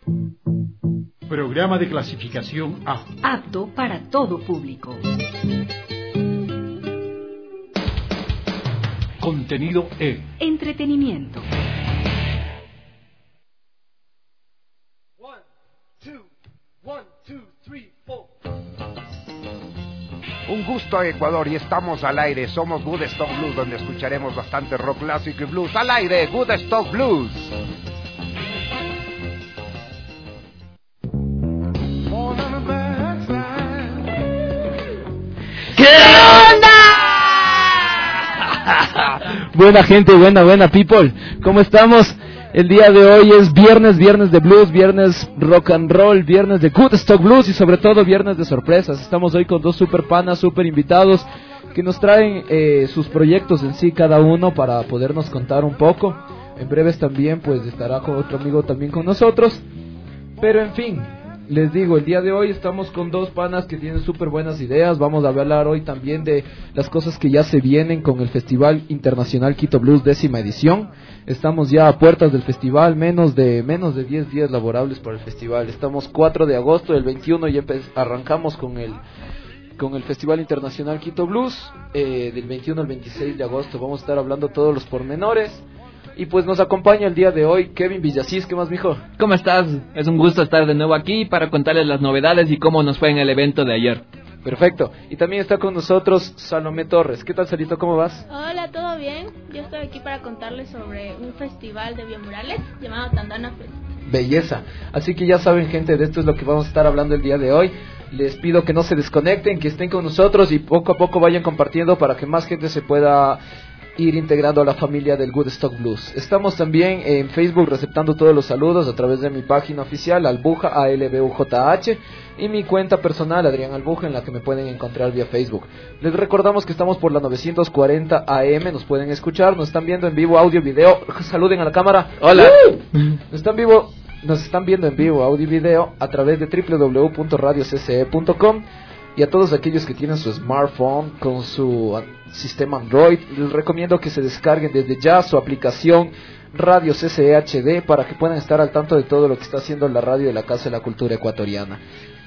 Programa de clasificación A. Apto para todo público. Contenido E. Entretenimiento. Un gusto, Ecuador, y estamos al aire. Somos Woodstock Blues, donde escucharemos bastante rock clásico y blues. Al aire, Woodstock Blues. ¿Qué onda? Buena gente, buena people. ¿Cómo estamos? El día de hoy es viernes de blues, viernes rock and roll, viernes de Woodstock Blues y sobre todo viernes de sorpresas. Estamos hoy con dos super panas, super invitados que nos traen sus proyectos en sí cada uno para podernos contar un poco. En breves también pues estará con otro amigo también con nosotros. Pero en fin, les digo, el día de hoy estamos con dos panas que tienen súper buenas ideas. Vamos a hablar hoy también de las cosas que ya se vienen con el Festival Internacional Quito Blues 10ª edición. Estamos ya a puertas del festival, menos de 10 días laborables para el festival. Estamos 4 de agosto, el 21 ya arrancamos con el Festival Internacional Quito Blues. Del 21 al 26 de agosto vamos a estar hablando todos los pormenores. Y pues nos acompaña el día de hoy Kevin Villasís. ¿Qué más, mijo? ¿Cómo estás? Es un gusto estar de nuevo aquí para contarles las novedades y cómo nos fue en el evento de ayer. Perfecto. Y también está con nosotros Salomé Torres. ¿Qué tal, Salito? ¿Cómo vas? Hola, ¿todo bien? Yo estoy aquí para contarles sobre un festival de biomurales llamado Tandana Fest. Belleza. Así que ya saben, gente, de esto es lo que vamos a estar hablando el día de hoy. Les pido que no se desconecten, que estén con nosotros y poco a poco vayan compartiendo para que más gente se pueda ir integrando a la familia del Woodstock Blues. Estamos también en Facebook receptando todos los saludos a través de mi página oficial Albuja, ALBUJH, y mi cuenta personal Adrián Albuja, en la que me pueden encontrar vía Facebook. Les recordamos que estamos por la 940 AM, nos pueden escuchar, nos están viendo en vivo, audio, video. Saluden a la cámara. Hola. Nos están viendo en vivo, audio y video a través de www.radiocce.com. Y a todos aquellos que tienen su smartphone con su sistema Android, les recomiendo que se descarguen desde ya su aplicación Radio CCE HD para que puedan estar al tanto de todo lo que está haciendo la radio de la Casa de la Cultura Ecuatoriana.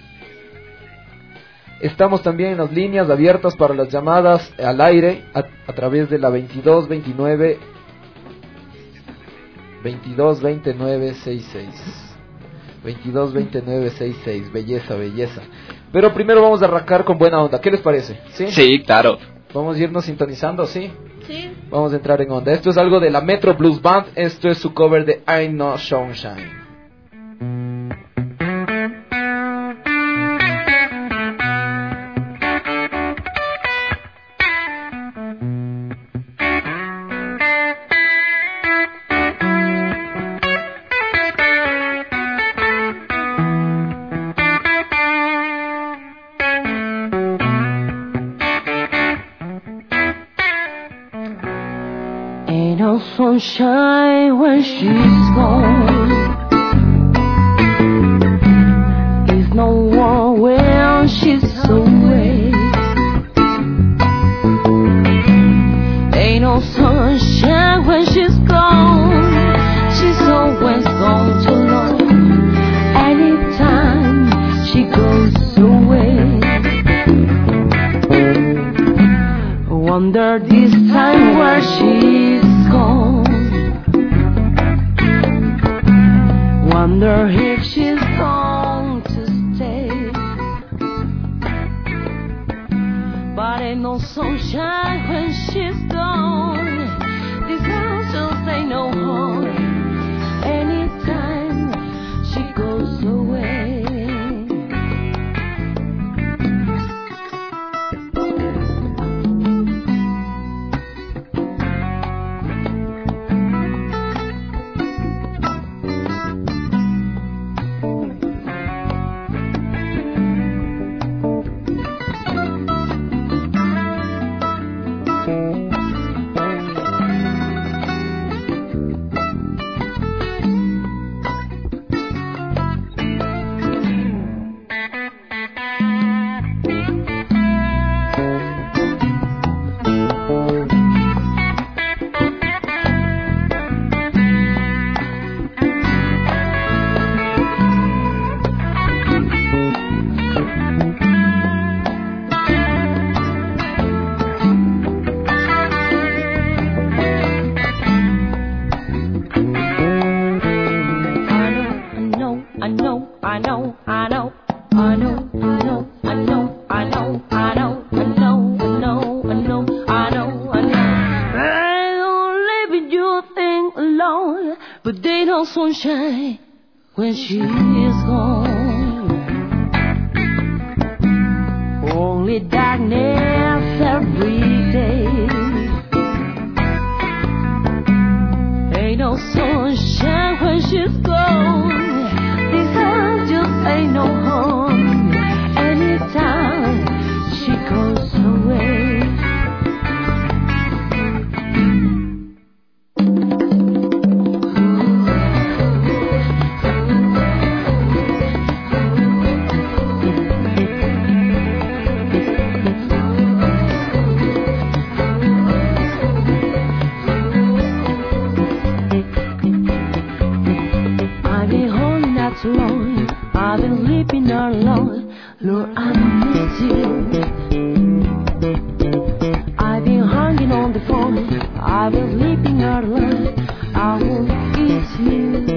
Estamos también en las líneas abiertas para las llamadas al aire a través de la 2229 66. 222966. Belleza. Pero primero vamos a arrancar con buena onda. ¿Qué les parece? Sí, claro. Vamos a irnos sintonizando, ¿sí? Sí. Vamos a entrar en onda. Esto es algo de la Metro Blues Band. Esto es su cover de Ain't No Sunshine. Sunshine when she's gone. There's no one when she's away. Ain't no sunshine when she's gone. She's always gone too long. Anytime she goes away. Wonder this time where she's gone. Wonder if she's going to stay. But ain't no sunshine when she's gone. These angels ain't no home. Anytime she goes away. I know, I know, I know, I know, I know, I know, I know, I know, I know, I know, I know, I know. I don't live in your thing alone, but they no sunshine when she is gone. Only darkness every day. Ain't no sunshine when she's gone. This house just ain't no home. Anytime she goes away. Long. I've been sleeping alone, Lord, I miss you. I've been hanging on the phone, I've been sleeping alone, I will miss you.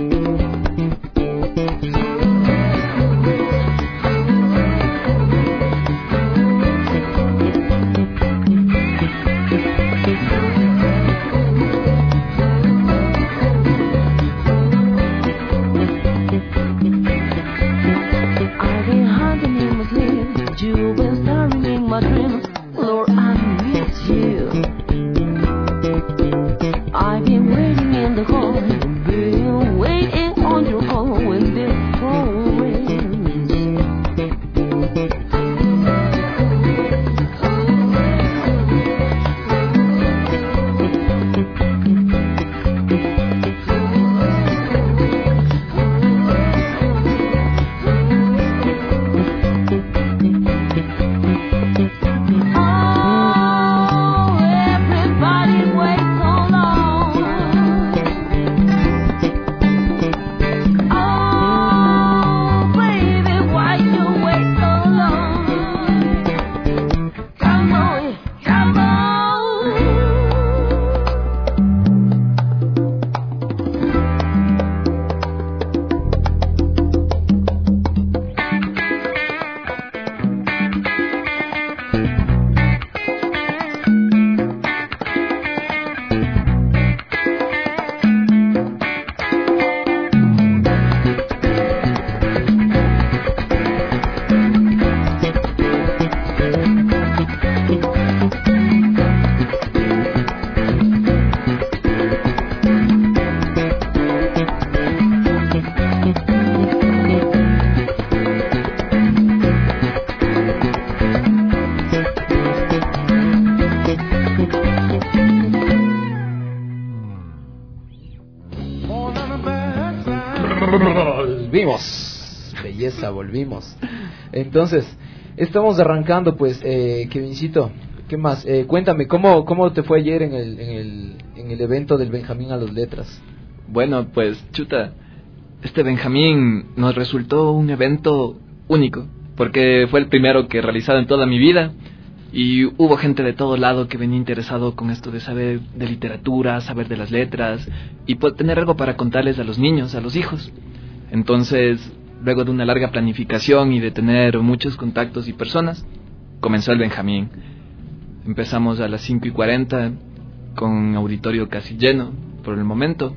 Volvimos. Entonces, estamos arrancando, pues, Kevincito, ¿qué más? Cuéntame, ¿cómo te fue ayer en el evento del Benjamín a las Letras? Bueno, pues, chuta, este Benjamín nos resultó un evento único, porque fue el primero que he realizado en toda mi vida, y hubo gente de todo lado que venía interesado con esto de saber de literatura, saber de las letras, y tener algo para contarles a los niños, a los hijos. Entonces, luego de una larga planificación y de tener muchos contactos y personas, comenzó el Benjamín. Empezamos a las 5:40 con auditorio casi lleno por el momento.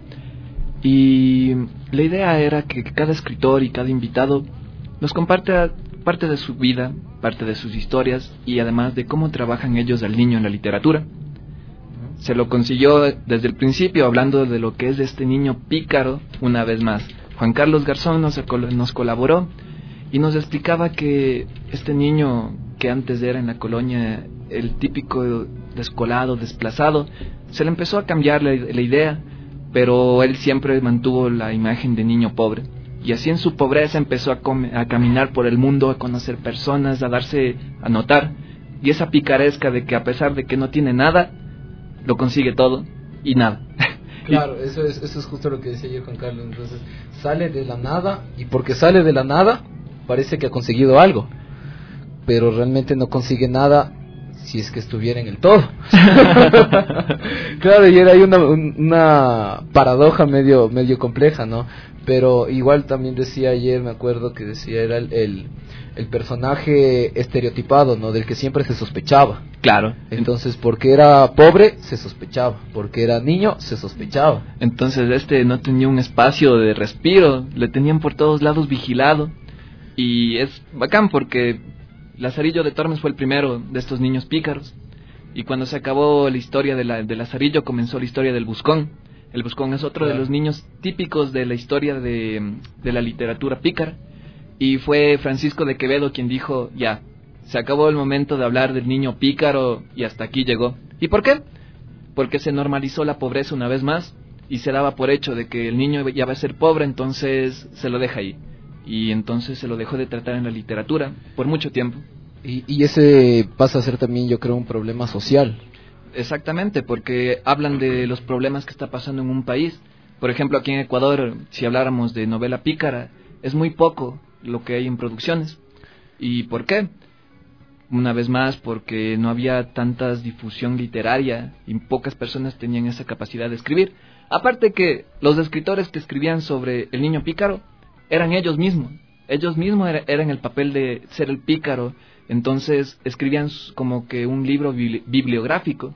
Y la idea era que cada escritor y cada invitado nos comparta parte de su vida, parte de sus historias y además de cómo trabajan ellos al niño en la literatura. Se lo consiguió desde el principio hablando de lo que es este niño pícaro una vez más. Juan Carlos Garzón nos colaboró y nos explicaba que este niño que antes era en la colonia el típico descolado, desplazado, se le empezó a cambiar la idea, pero él siempre mantuvo la imagen de niño pobre. Y así en su pobreza empezó a caminar por el mundo, a conocer personas, a darse a notar. Y esa picaresca de que a pesar de que no tiene nada, lo consigue todo y nada. Claro, eso es justo lo que decía yo, Juan Carlos. Entonces, sale de la nada, y porque sale de la nada, parece que ha conseguido algo, pero realmente no consigue nada si es que estuviera en el todo. Claro, y era ahí una paradoja medio compleja, ¿no? Pero igual también decía ayer, me acuerdo que decía, era el personaje estereotipado, ¿no? Del que siempre se sospechaba. Claro. Entonces, porque era pobre, se sospechaba. Porque era niño, se sospechaba. Entonces no tenía un espacio de respiro, le tenían por todos lados vigilado. Y es bacán porque Lazarillo de Tormes fue el primero de estos niños pícaros. Y cuando se acabó la historia de Lazarillo, comenzó la historia del Buscón. El Buscón es otro de los niños típicos de la historia de la literatura pícara. Y fue Francisco de Quevedo quien dijo, ya, se acabó el momento de hablar del niño pícaro y hasta aquí llegó. ¿Y por qué? Porque se normalizó la pobreza una vez más y se daba por hecho de que el niño ya va a ser pobre, entonces se lo deja ahí. Y entonces se lo dejó de tratar en la literatura por mucho tiempo. Y ese pasa a ser también, yo creo, un problema social. Exactamente, porque hablan de los problemas que está pasando en un país. Por ejemplo, aquí en Ecuador, si habláramos de novela pícara, es muy poco lo que hay en producciones. ¿Y por qué? Una vez más, porque no había tanta difusión literaria y pocas personas tenían esa capacidad de escribir. Aparte que los escritores que escribían sobre el niño pícaro eran ellos mismos. Ellos mismos eran el papel de ser el pícaro. Entonces escribían como que un libro bibliográfico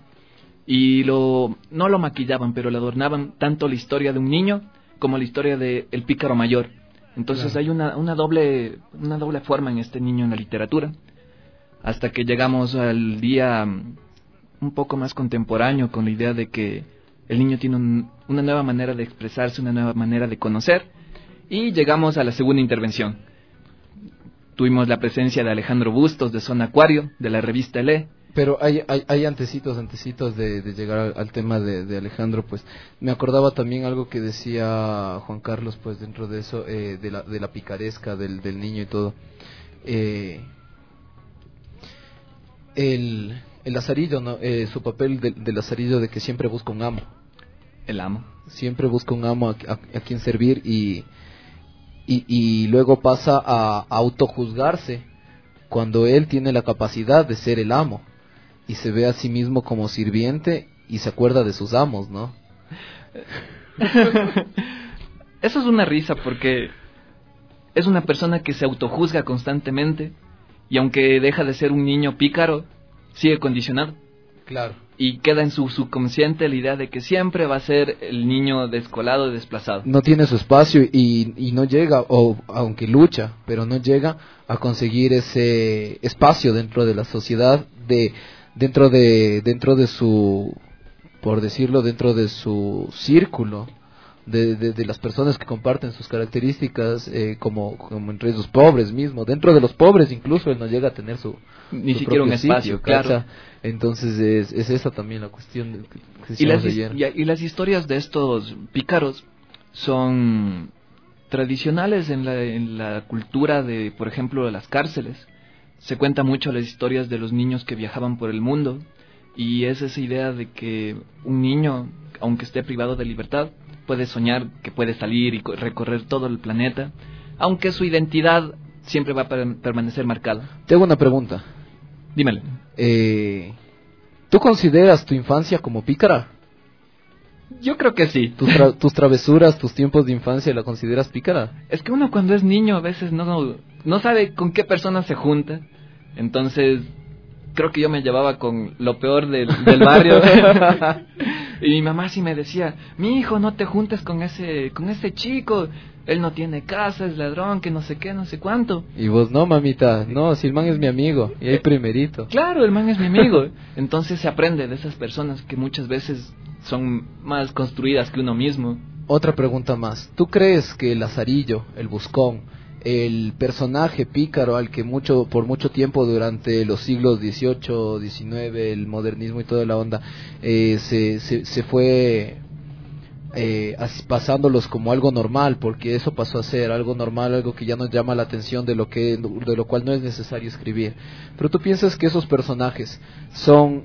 y no lo maquillaban, pero le adornaban tanto la historia de un niño como la historia de el pícaro mayor. Entonces hay una doble forma en este niño en la literatura, hasta que llegamos al día un poco más contemporáneo con la idea de que el niño tiene una nueva manera de expresarse, una nueva manera de conocer, y llegamos a la segunda intervención. Tuvimos la presencia de Alejandro Bustos de Zona Acuario, de la revista ELE. Pero hay antecitos de llegar al tema de Alejandro, pues me acordaba también algo que decía Juan Carlos, pues dentro de eso, de la picaresca del niño y todo. El Lazarillo, ¿no? Su papel de Lazarillo, de que siempre busca un amo. El amo. Siempre busca un amo a quien servir y luego pasa a autojuzgarse cuando él tiene la capacidad de ser el amo y se ve a sí mismo como sirviente y se acuerda de sus amos, ¿no? Eso es una risa porque es una persona que se autojuzga constantemente y aunque deja de ser un niño pícaro, sigue condicionado. Claro. Y queda en su subconsciente la idea de que siempre va a ser el niño descolado y desplazado. No tiene su espacio y no llega, o aunque lucha, pero no llega a conseguir ese espacio dentro de la sociedad, dentro de su, por decirlo, dentro de su círculo, de las personas que comparten sus características, como entre los pobres mismos. Dentro de los pobres incluso él no llega a tener ni siquiera un espacio, sitio, claro. Entonces es esa también la cuestión que y las historias de estos pícaros son tradicionales en la cultura de, por ejemplo, de las cárceles. Se cuenta mucho las historias de los niños que viajaban por el mundo y es esa idea de que un niño, aunque esté privado de libertad, puede soñar que puede salir y recorrer todo el planeta, aunque su identidad siempre va a permanecer marcada. Te hago una pregunta. Dímelo. ¿Tú consideras tu infancia como pícara? Yo creo que sí. ¿Tus travesuras, tus tiempos de infancia, la consideras pícara? Es que uno cuando es niño a veces no sabe con qué personas se junta. Entonces, creo que yo me llevaba con lo peor del barrio. Y mi mamá sí me decía, mi hijo, no te juntes con ese chico. Él no tiene casa, es ladrón, que no sé qué, no sé cuánto. Y vos, no, mamita, no, si el man es mi amigo, y hay primerito. Claro, el man es mi amigo. Entonces se aprende de esas personas que muchas veces son más construidas que uno mismo. Otra pregunta más. ¿Tú crees que el Lazarillo, el Buscón, el personaje pícaro al que por mucho tiempo durante los siglos XVIII, XIX, el modernismo y toda la onda, se fue pasándolos como algo normal, porque eso pasó a ser algo normal, algo que ya nos llama la atención, de lo cual no es necesario escribir? Pero tú piensas que esos personajes son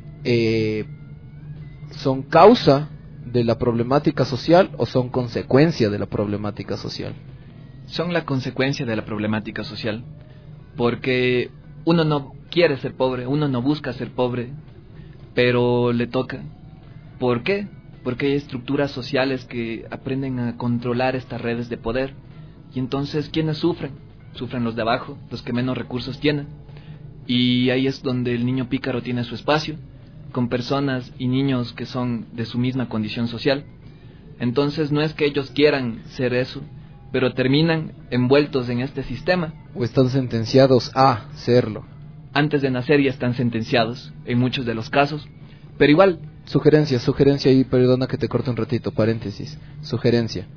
causa de la problemática social o son consecuencia de la problemática social? Son la consecuencia de la problemática social, porque uno no quiere ser pobre, uno no busca ser pobre, pero le toca. ¿Por qué? Porque hay estructuras sociales que aprenden a controlar estas redes de poder. Y entonces, ¿quiénes sufren? Sufren los de abajo, los que menos recursos tienen. Y ahí es donde el niño pícaro tiene su espacio, con personas y niños que son de su misma condición social. Entonces no es que ellos quieran ser eso, pero terminan envueltos en este sistema. O están sentenciados a serlo. Antes de nacer ya están sentenciados, en muchos de los casos. Pero igual... Sugerencia ahí, perdona que te corte un ratito, paréntesis. Sugerencia.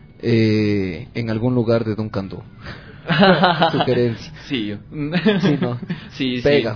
En algún lugar de Duncan Du. Sugerencia. Sí, sí, no. Sí, pega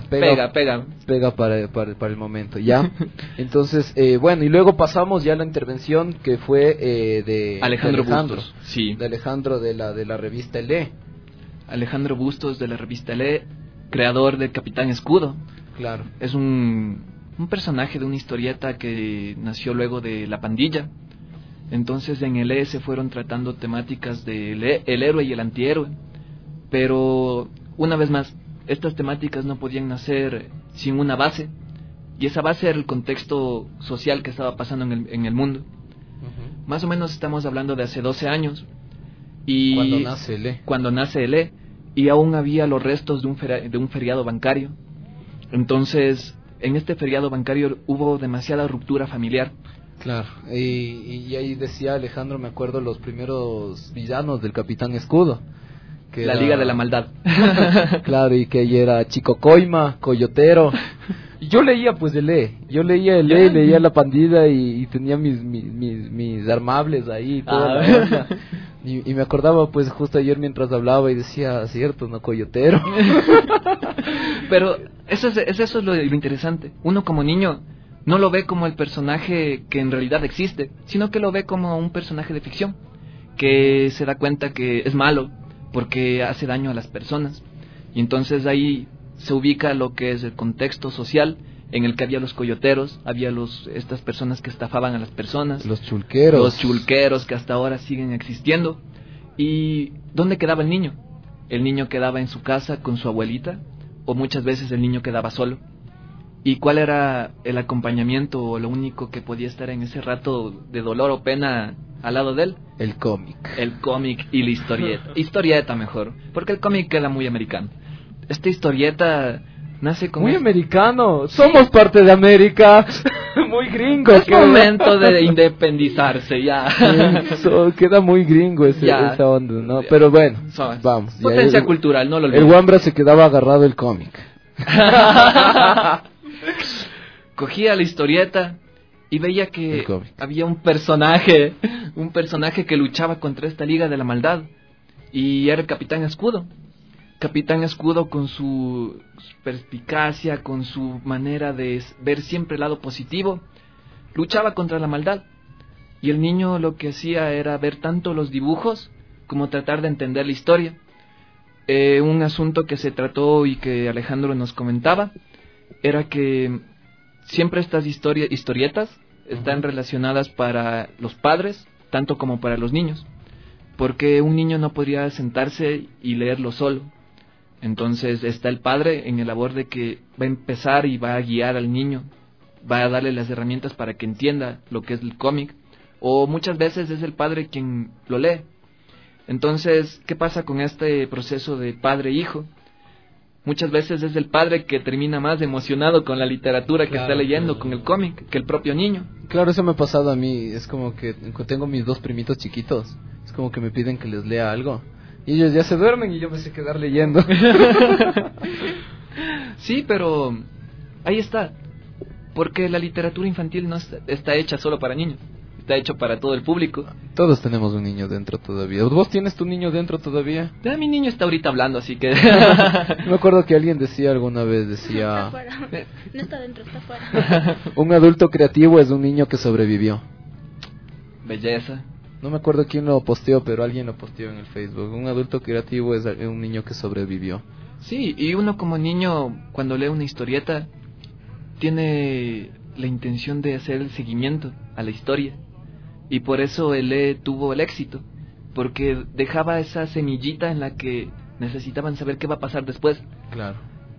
para el momento, ¿ya? Entonces, bueno, y luego pasamos ya a la intervención que fue de Alejandro Bustos, sí. De Alejandro de la revista LE. Alejandro Bustos de la revista LE, creador de Capitán Escudo. Claro. Es un personaje de una historieta que nació luego de La Pandilla. Entonces en el LE se fueron tratando temáticas del el héroe y el antihéroe. Pero, una vez más, estas temáticas no podían nacer sin una base. Y esa base era el contexto social que estaba pasando en el mundo. Uh-huh. Más o menos estamos hablando de hace 12 años. Y cuando nace el LE. Y aún había los restos de un feriado bancario. Entonces, en este feriado bancario hubo demasiada ruptura familiar. Claro, y ahí decía Alejandro, me acuerdo, los primeros villanos del Capitán Escudo. Que la Liga de la Maldad. Claro, y que ahí era Chico Coima, Coyotero. Y yo leía pues el LE, leía La Pandilla y tenía mis armables ahí y toda la onda. Y me acordaba pues justo ayer mientras hablaba y decía, cierto, no, Coyotero. Pero eso es lo interesante. Uno como niño no lo ve como el personaje que en realidad existe, sino que lo ve como un personaje de ficción, que se da cuenta que es malo porque hace daño a las personas. Y entonces ahí se ubica lo que es el contexto social en el que había los coyoteros, había estas personas que estafaban a las personas, los chulqueros que hasta ahora siguen existiendo. ¿Y dónde quedaba el niño? El niño quedaba en su casa con su abuelita, o muchas veces el niño quedaba solo. ¿Y cuál era el acompañamiento o lo único que podía estar en ese rato de dolor o pena al lado de él? El cómic. El cómic y la historieta. Historieta mejor, porque el cómic queda muy americano. Esta historieta nace como... Muy americano. Somos parte de América. Muy gringo. Es momento de independizarse ya. Queda muy gringo esa onda, ¿no? Pero bueno, vamos. Potencia cultural, no lo olvides. El Wambra se quedaba agarrado el cómic. Cogía la historieta y veía que había un personaje que luchaba contra esta Liga de la Maldad, y era el Capitán Escudo. Capitán Escudo, con su perspicacia, con su manera de ver siempre el lado positivo, luchaba contra la maldad. Y el niño lo que hacía era ver tanto los dibujos como tratar de entender la historia. Un asunto que se trató y que Alejandro nos comentaba era que siempre estas historietas están relacionadas para los padres tanto como para los niños, porque un niño no podría sentarse y leerlo solo. Entonces está el padre en el labor de que va a empezar y va a guiar al niño, va a darle las herramientas para que entienda lo que es el cómic, o muchas veces es el padre quien lo lee. Entonces, ¿qué pasa con este proceso de padre-hijo? Muchas veces es el padre que termina más emocionado con la literatura que está leyendo, con el cómic, que el propio niño. Claro, eso me ha pasado a mí. Es como que tengo mis dos primitos chiquitos, es como que me piden que les lea algo y ellos ya se duermen y yo me sé quedar leyendo. Sí, pero ahí está, porque la literatura infantil no está hecha solo para niños, está hecho para todo el público. Todos tenemos un niño dentro todavía. ¿Vos tienes tu niño dentro todavía? Mi niño está ahorita hablando, así que... Me acuerdo que alguien decía alguna vez, Está afuera. No está dentro, está afuera. Un adulto creativo es un niño que sobrevivió. Belleza. No me acuerdo quién lo posteó, pero alguien lo posteó en el Facebook. Un adulto creativo es un niño que sobrevivió. Sí, y uno como niño, cuando lee una historieta, tiene la intención de hacer el seguimiento a la historia. Y por eso el tuvo el éxito, porque dejaba esa semillita en la que necesitaban saber qué va a pasar después. Claro.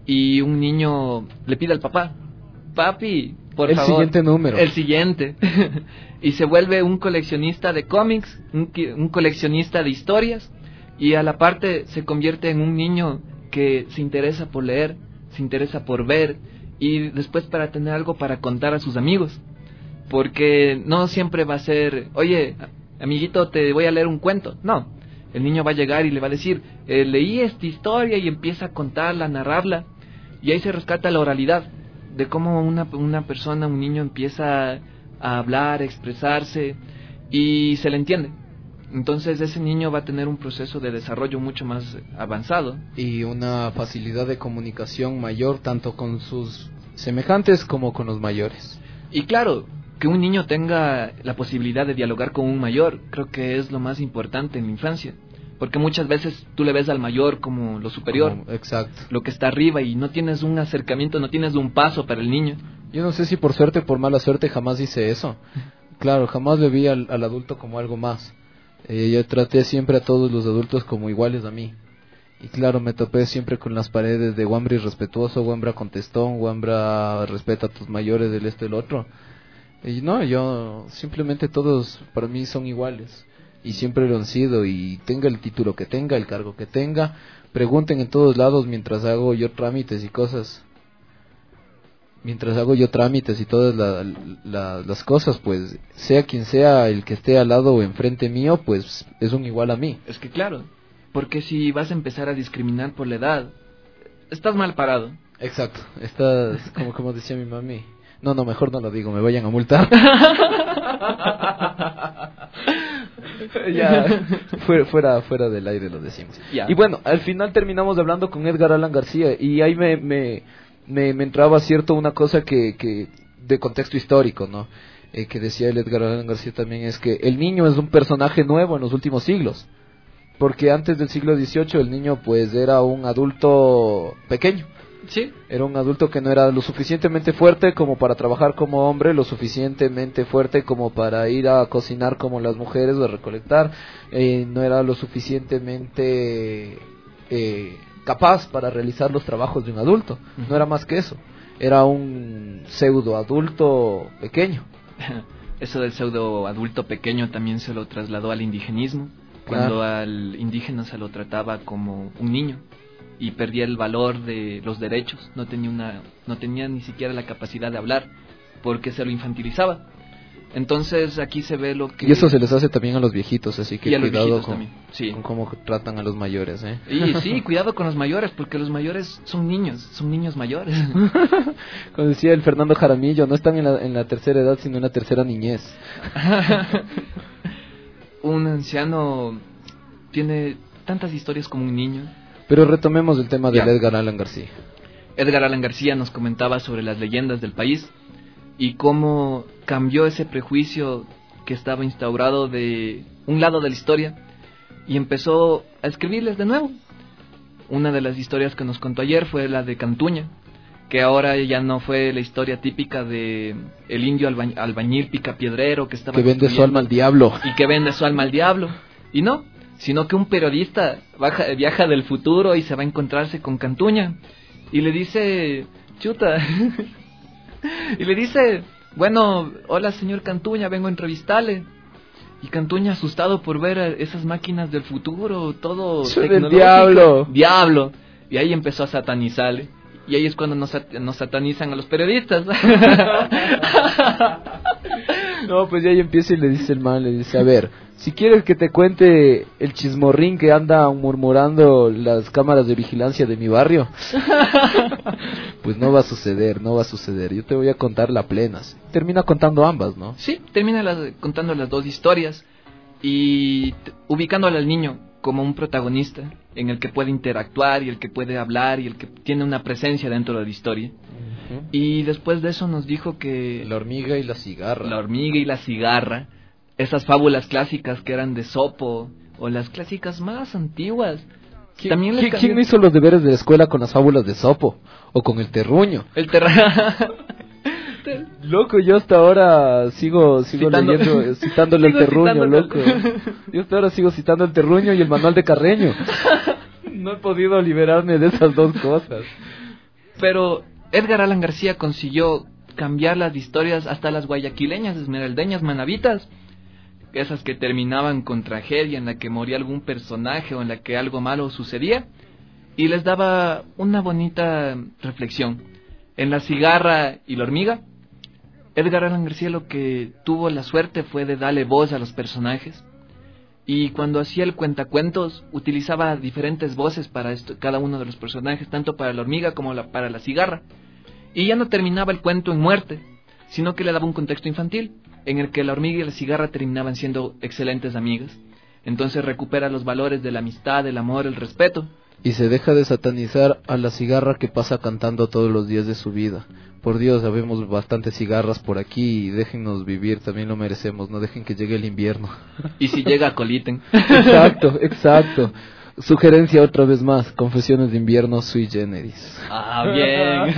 y un niño le pide al papá, papi, por el favor, siguiente número. el siguiente. Y se vuelve un coleccionista de cómics, un coleccionista de historias, y a la parte se convierte en un niño que se interesa por leer, se interesa por ver, y después para tener algo para contar a sus amigos. Porque no siempre va a ser, oye, amiguito, te voy a leer un cuento. No, el niño va a llegar y le va a decir, leí esta historia, y empieza a contarla, a narrarla, y ahí se rescata la oralidad, de cómo una persona, un niño empieza a hablar, a expresarse, y se le entiende. Entonces ese niño va a tener un proceso de desarrollo mucho más avanzado. Y una facilidad de comunicación mayor, tanto con sus semejantes como con los mayores. Y claro, que un niño tenga la posibilidad de dialogar con un mayor, creo que es lo más importante en la infancia. Porque muchas veces tú le ves al mayor como lo superior, exacto, lo que está arriba, y no tienes un acercamiento, no tienes un paso para el niño. Yo no sé si por suerte o por mala suerte jamás hice eso. Claro, jamás le vi al adulto como algo más. Yo traté siempre a todos los adultos como iguales a mí. Y claro, me topé siempre con las paredes de Wambra irrespetuoso, Wambra contestón, Wambra respeta a tus mayores, del esto y el otro. Y no, yo simplemente todos para mí son iguales. Y siempre lo han sido, y tenga el título que tenga, el cargo que tenga, pregunten en todos lados mientras hago yo trámites y cosas. Mientras hago yo trámites y todas las cosas, pues sea quien sea el que esté al lado o enfrente mío, pues es un igual a mí. Es que claro, porque si vas a empezar a discriminar por la edad, estás mal parado. Exacto, estás como decía mi mami. No, mejor no lo digo, me vayan a multar. Ya, fuera del aire lo decimos. Ya. Y bueno, al final terminamos hablando con Edgar Allan García, y ahí me entraba cierto una cosa que de contexto histórico, ¿no? Que decía el Edgar Allan García también, es que el niño es un personaje nuevo en los últimos siglos, porque antes del siglo XVIII el niño pues era un adulto pequeño. Sí. Era un adulto que no era lo suficientemente fuerte como para trabajar como hombre, lo suficientemente fuerte como para ir a cocinar como las mujeres o a recolectar, no era lo suficientemente capaz para realizar los trabajos de un adulto. No era más que eso, era un pseudo adulto pequeño. Eso del pseudo adulto pequeño también se lo trasladó al indigenismo, cuando al indígena se lo trataba como un niño y perdía el valor de los derechos, no tenía ni siquiera la capacidad de hablar porque se lo infantilizaba. Entonces aquí se ve lo que... Y eso se les hace también a los viejitos, así que cuidado sí, con cómo tratan a los mayores, ¿eh? Y sí, cuidado con los mayores, porque los mayores son niños mayores. Como decía el Fernando Jaramillo, no están en la tercera edad, sino en la tercera niñez. Un anciano tiene tantas historias como un niño. Pero retomemos el tema de Edgar Allan García. Edgar Allan García nos comentaba sobre las leyendas del país y cómo cambió ese prejuicio que estaba instaurado de un lado de la historia y empezó a escribirles de nuevo. Una de las historias que nos contó ayer fue la de Cantuña, que ahora ya no fue la historia típica de el indio albañil picapiedrero que estaba que vende su alma al diablo y que vende su alma al diablo, y no, sino que un periodista viaja del futuro y se va a encontrarse con Cantuña y le dice, chuta, y le dice, bueno, hola señor Cantuña, vengo a entrevistarle. Y Cantuña, asustado por ver esas máquinas del futuro, todo tecnológico, diablo, y ahí empezó a satanizarle. Y ahí es cuando nos satanizan a los periodistas. No, pues ya ahí empieza y le dice el man, le dice, a ver, si quieres que te cuente el chismorrín que anda murmurando las cámaras de vigilancia de mi barrio, pues no va a suceder, yo te voy a contar la plena. Termina contando ambas, ¿no? Sí, termina contando las dos historias y ubicándole al niño como un protagonista en el que puede interactuar y el que puede hablar y el que tiene una presencia dentro de la historia. Y después de eso nos dijo que... La hormiga y la cigarra. Esas fábulas clásicas que eran de Sopo, o las clásicas más antiguas. ¿Quién no hizo los deberes de la escuela con las fábulas de Sopo? O con el terruño. Loco, yo hasta ahora sigo citándole el terruño, loco. Yo hasta ahora sigo citando el terruño y el manual de Carreño. No he podido liberarme de esas dos cosas. Pero Edgar Allan García consiguió cambiar las historias hasta las guayaquileñas, esmeraldeñas, manavitas, esas que terminaban con tragedia, en la que moría algún personaje o en la que algo malo sucedía, y les daba una bonita reflexión. En La cigarra y la hormiga, Edgar Allan García lo que tuvo la suerte fue de darle voz a los personajes, y cuando hacía el cuentacuentos utilizaba diferentes voces para cada uno de los personajes, tanto para la hormiga como para la cigarra, y ya no terminaba el cuento en muerte, sino que le daba un contexto infantil, en el que la hormiga y la cigarra terminaban siendo excelentes amigas. Entonces recupera los valores de la amistad, el amor, el respeto. Y se deja de satanizar a la cigarra que pasa cantando todos los días de su vida. Por Dios, habemos bastantes cigarras por aquí y déjennos vivir, también lo merecemos, no dejen que llegue el invierno. Y si llega, coliten. Exacto, exacto. Sugerencia otra vez más, Confesiones de invierno sui generis. Ah, bien.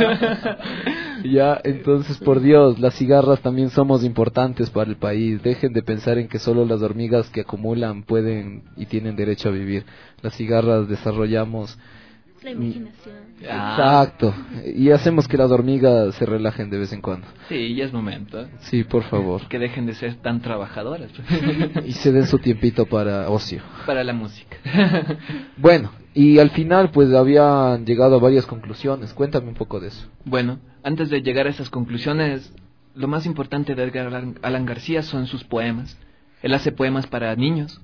Ya, entonces, por Dios, las cigarras también somos importantes para el país. Dejen de pensar en que solo las hormigas que acumulan pueden y tienen derecho a vivir. Las cigarras desarrollamos La imaginación. Exacto. Y hacemos que las hormigas se relajen de vez en cuando. Sí, ya es momento. Sí, por favor. Que dejen de ser tan trabajadoras. Y se den su tiempito para ocio. Para la música. Bueno, y al final pues habían llegado a varias conclusiones. Cuéntame un poco de eso. Bueno, antes de llegar a esas conclusiones, lo más importante de Edgar Allan García son sus poemas. Él hace poemas para niños.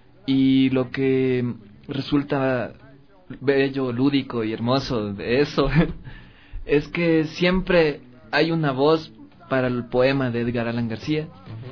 Y lo que resulta bello, lúdico y hermoso de eso es que siempre hay una voz para el poema de Edgar Allan García.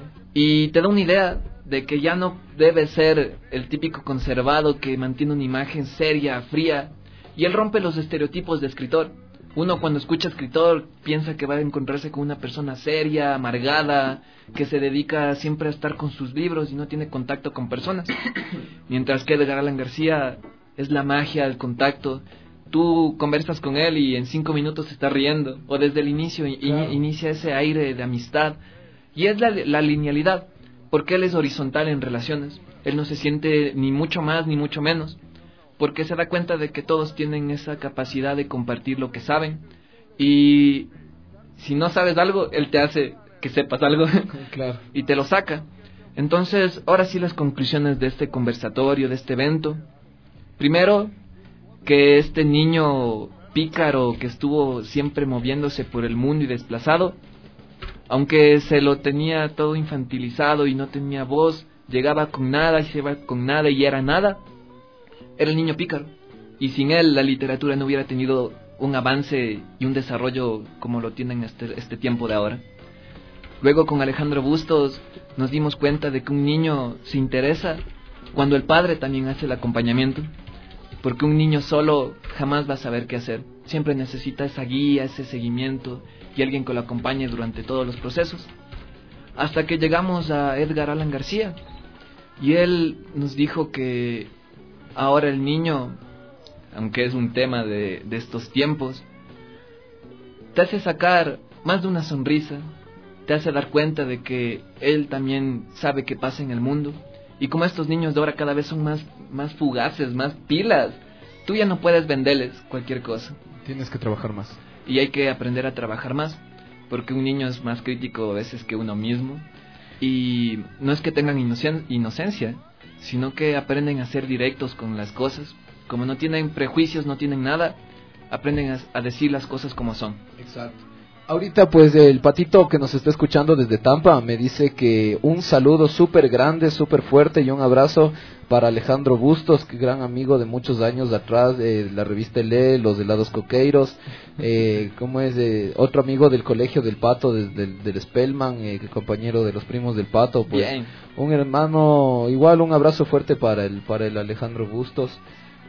Y te da una idea de que ya no debe ser el típico conservado que mantiene una imagen seria, fría, y él rompe los estereotipos de escritor. Uno cuando escucha escritor piensa que va a encontrarse con una persona seria, amargada, que se dedica siempre a estar con sus libros y no tiene contacto con personas. Mientras que Edgar Allan García es la magia, el contacto. Tú conversas con él y en 5 minutos se está riendo, o desde el inicio inicia ese aire de amistad. Y es la linealidad, porque él es horizontal en relaciones. Él no se siente ni mucho más ni mucho menos, porque se da cuenta de que todos tienen esa capacidad de compartir lo que saben. Y si no sabes algo, él te hace que sepas algo. Claro. Y te lo saca. Entonces, ahora sí las conclusiones de este conversatorio, de este evento. Primero, que este niño pícaro que estuvo siempre moviéndose por el mundo y desplazado, aunque se lo tenía todo infantilizado y no tenía voz, llegaba con nada y se iba con nada y era nada, era el niño pícaro. Y sin él la literatura no hubiera tenido un avance y un desarrollo como lo tienen este tiempo de ahora. Luego con Alejandro Bustos nos dimos cuenta de que un niño se interesa cuando el padre también hace el acompañamiento. Porque un niño solo jamás va a saber qué hacer. Siempre necesita esa guía, ese seguimiento y alguien que lo acompañe durante todos los procesos. Hasta que llegamos a Edgar Allan García. Y él nos dijo que ahora el niño, aunque es un tema de estos tiempos, te hace sacar más de una sonrisa, te hace dar cuenta de que él también sabe qué pasa en el mundo. Y como estos niños de ahora cada vez son más fugaces, más pilas, tú ya no puedes venderles cualquier cosa. Tienes que trabajar más. Y hay que aprender a trabajar más, porque un niño es más crítico a veces que uno mismo. Y no es que tengan inocencia, sino que aprenden a ser directos con las cosas. Como no tienen prejuicios, no tienen nada, aprenden a decir las cosas como son. Exacto. Ahorita pues el Patito que nos está escuchando desde Tampa me dice que un saludo súper grande, súper fuerte y un abrazo para Alejandro Bustos, que gran amigo de muchos años atrás, de la revista Lee, los helados coqueiros, ¿cómo es? Otro amigo del colegio del Pato, del Spellman, compañero de los primos del Pato, pues bien. Un hermano, igual un abrazo fuerte para el Alejandro Bustos.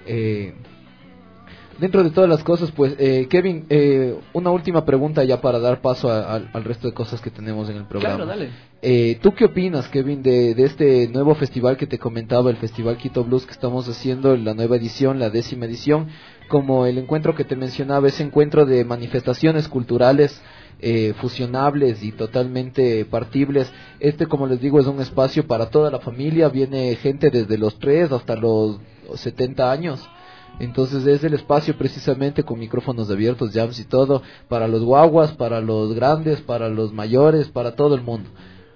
Dentro de todas las cosas, pues, Kevin, una última pregunta ya para dar paso al resto de cosas que tenemos en el programa. Claro, dale. ¿Tú qué opinas, Kevin, de este nuevo festival que te comentaba, el Festival Quito Blues que estamos haciendo, la nueva edición, la 10ª edición, como el encuentro que te mencionaba, ese encuentro de manifestaciones culturales fusionables y totalmente partibles? Como les digo, es un espacio para toda la familia, viene gente desde los 3 hasta los 70 años. Entonces es el espacio precisamente con micrófonos abiertos, jams y todo, para los guaguas, para los grandes, para los mayores, para todo el mundo.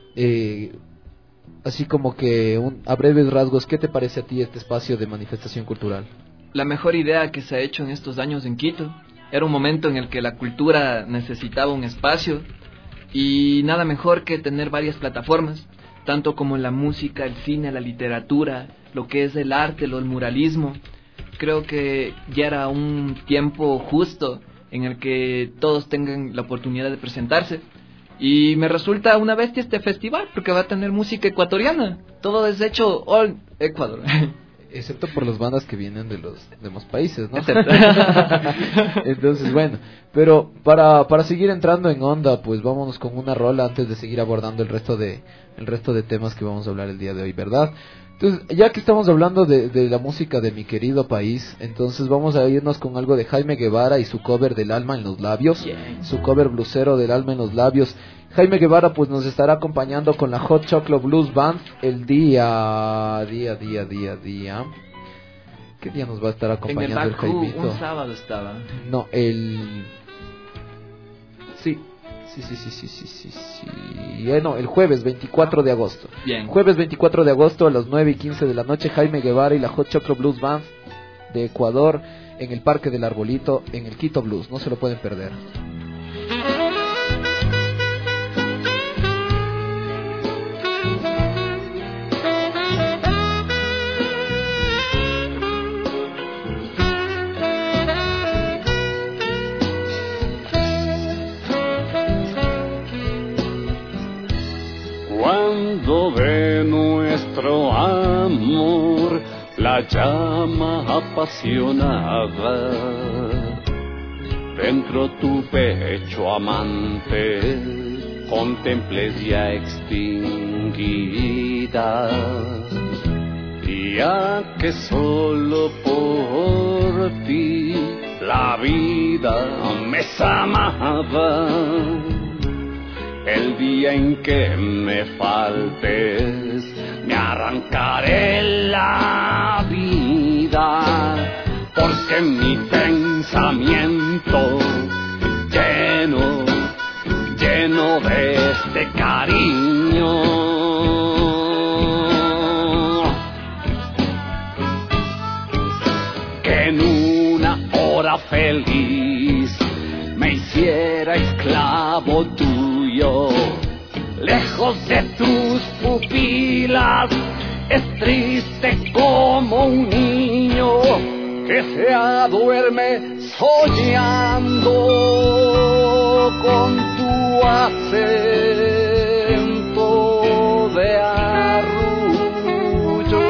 Así como que a breves rasgos, ¿qué te parece a ti este espacio de manifestación cultural? La mejor idea que se ha hecho en estos años en Quito. Era un momento en el que la cultura necesitaba un espacio y nada mejor que tener varias plataformas, tanto como la música, el cine, la literatura, lo que es el arte, el muralismo. Creo que ya era un tiempo justo en el que todos tengan la oportunidad de presentarse. Y me resulta una bestia este festival porque va a tener música ecuatoriana. Todo es hecho all Ecuador. Excepto por las bandas que vienen de los demás países, ¿no? Entonces, bueno, pero para seguir entrando en onda, pues vámonos con una rola antes de seguir abordando el resto de temas que vamos a hablar el día de hoy, ¿verdad? Entonces, ya que estamos hablando de la música de mi querido país, entonces vamos a irnos con algo de Jaime Guevara y su cover del Alma en los Labios, su cover blusero del Alma en los Labios. Jaime Guevara pues nos estará acompañando con la Hot Chocolate Blues Band el día. ¿Qué día nos va a estar acompañando en el Jaimito? Un sábado estaba. No, no, el jueves 24 de agosto. Bien. Jueves 24 de agosto a las 9:15 de la noche, Jaime Guevara y la Hot Chocolate Blues Band de Ecuador en el Parque del Arbolito, en el Quito Blues. No se lo pueden perder. Cuando de nuestro amor la llama apasionada, dentro tu pecho amante contemples ya extinguida, ya que solo por ti la vida me amaba. El día en que me faltes, me arrancaré la vida, porque mi pensamiento lleno de este cariño, que en una hora feliz me hiciera esclavo tuyo, lejos de tus pupilas, es triste como un niño que se duerme soñando con tu acento de arrullo.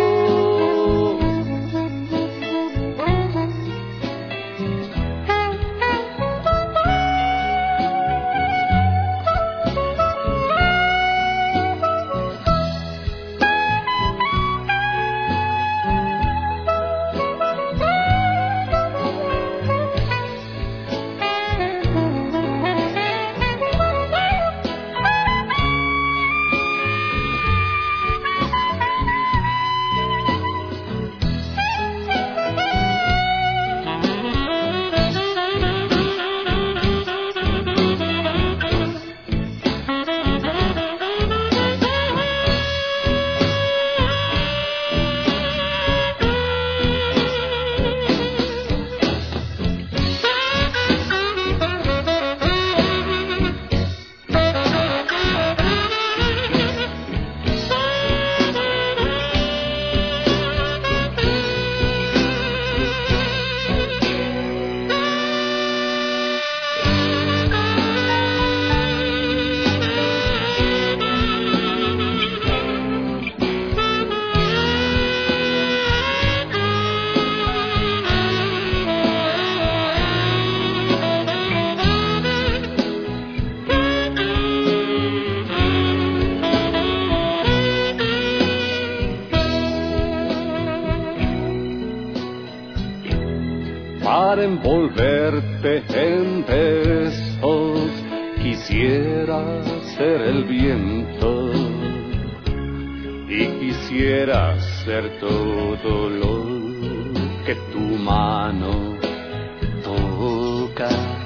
Para envolverte en besos quisiera ser el viento y quisiera ser todo lo que tu mano toca,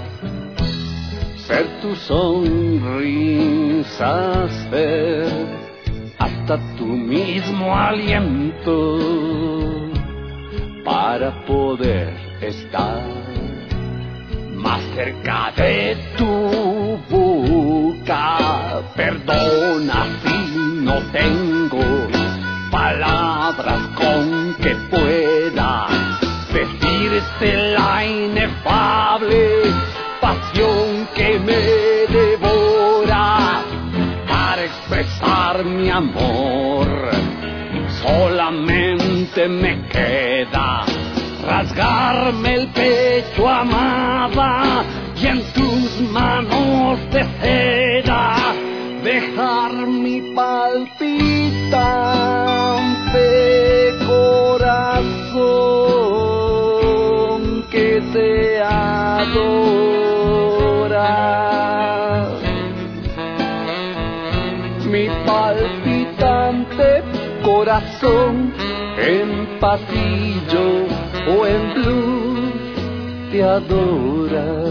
ser tu sonrisa, ser hasta tu mismo aliento, para poder estar más cerca de tu boca. Perdona si no tengo palabras con que pueda decirte la inefable pasión que me devora. Para expresar mi amor solamente me queda rasgarme el pecho, amada, y en tus manos de seda dejar mi palpitante corazón que te adora. Mi palpitante corazón en pasillo o en blues te adora.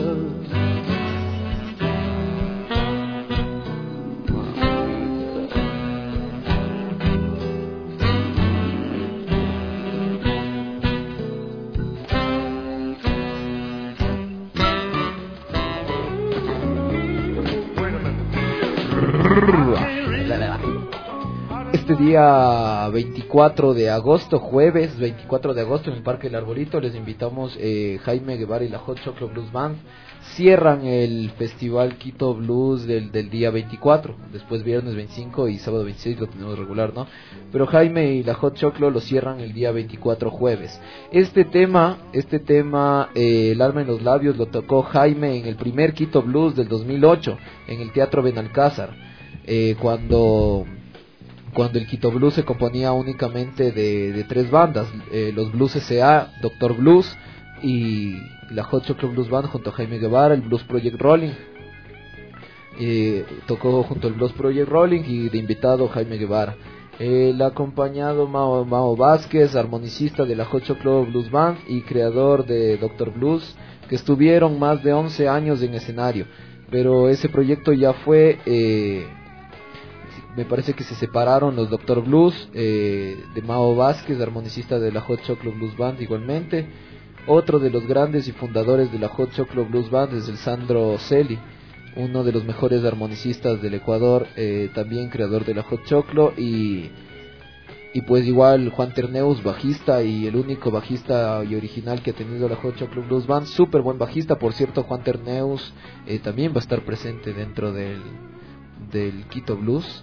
Este día 24 de agosto, jueves 24 de agosto, en el Parque del Arbolito, les invitamos Jaime Guevara y la Hot Chocolate Blues Band. Cierran el festival Quito Blues del día 24, después viernes 25 y sábado 26 lo tenemos regular, ¿no? Pero Jaime y la Hot Chocolate lo cierran el día 24, jueves. Este tema, El alma en los labios, lo tocó Jaime en el primer Quito Blues del 2008, en el Teatro Benalcázar, cuando el Quito Blues se componía únicamente de tres bandas, los Blues S.A., Dr. Blues y la Hot Chocolate Blues Band junto a Jaime Guevara, el Blues Project Rolling. Tocó junto al Blues Project Rolling y de invitado Jaime Guevara. El acompañado Mao Vázquez, armonicista de la Hot Chocolate Blues Band y creador de Dr. Blues, que estuvieron más de 11 años en escenario, pero ese proyecto ya fue... me parece que se separaron los Dr. Blues, de Mao Vázquez, armonicista de la Hot Chocolate Blues Band igualmente. Otro de los grandes y fundadores de la Hot Chocolate Blues Band es el Sandro Celi, uno de los mejores armonicistas del Ecuador, también creador de la Hot Chocolate, y pues igual Juan Terneus, bajista, y el único bajista y original que ha tenido la Hot Chocolate Blues Band, súper buen bajista. Por cierto, Juan Terneus también va a estar presente dentro del Quito Blues.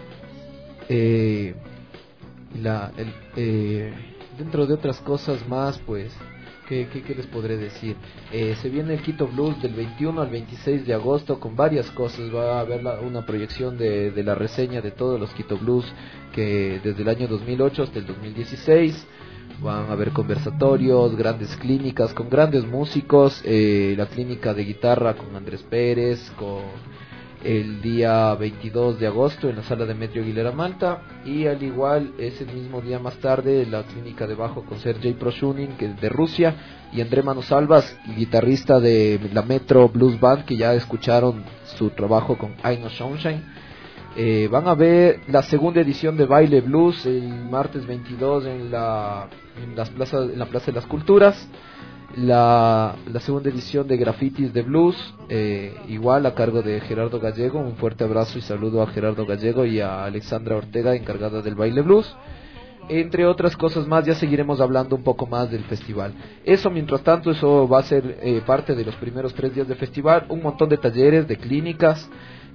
Dentro de otras cosas más, pues, ¿qué les podré decir? Se viene el Quito Blues del 21 al 26 de agosto con varias cosas. Va a haber una proyección de la reseña de todos los Quito Blues que desde el año 2008 hasta el 2016. Van a haber conversatorios, grandes clínicas con grandes músicos, la clínica de guitarra con Andrés Pérez, el día 22 de agosto en la sala de Metro Aguilera Malta, y al igual ese mismo día más tarde la clínica de bajo con Sergei Proshunin, que es de Rusia, y André Manosalvas, guitarrista de la Metro Blues Band, que ya escucharon su trabajo con I Know Sunshine. Van a ver la segunda edición de Baile Blues el martes 22 en la Plaza de las Culturas. La segunda edición de Grafitis de Blues, igual a cargo de Gerardo Gallego. Un fuerte abrazo y saludo a Gerardo Gallego y a Alexandra Ortega, encargada del Baile Blues. Entre otras cosas más, ya seguiremos hablando un poco más del festival. Mientras tanto, eso va a ser parte de los primeros 3 días del festival. Un montón de talleres, de clínicas.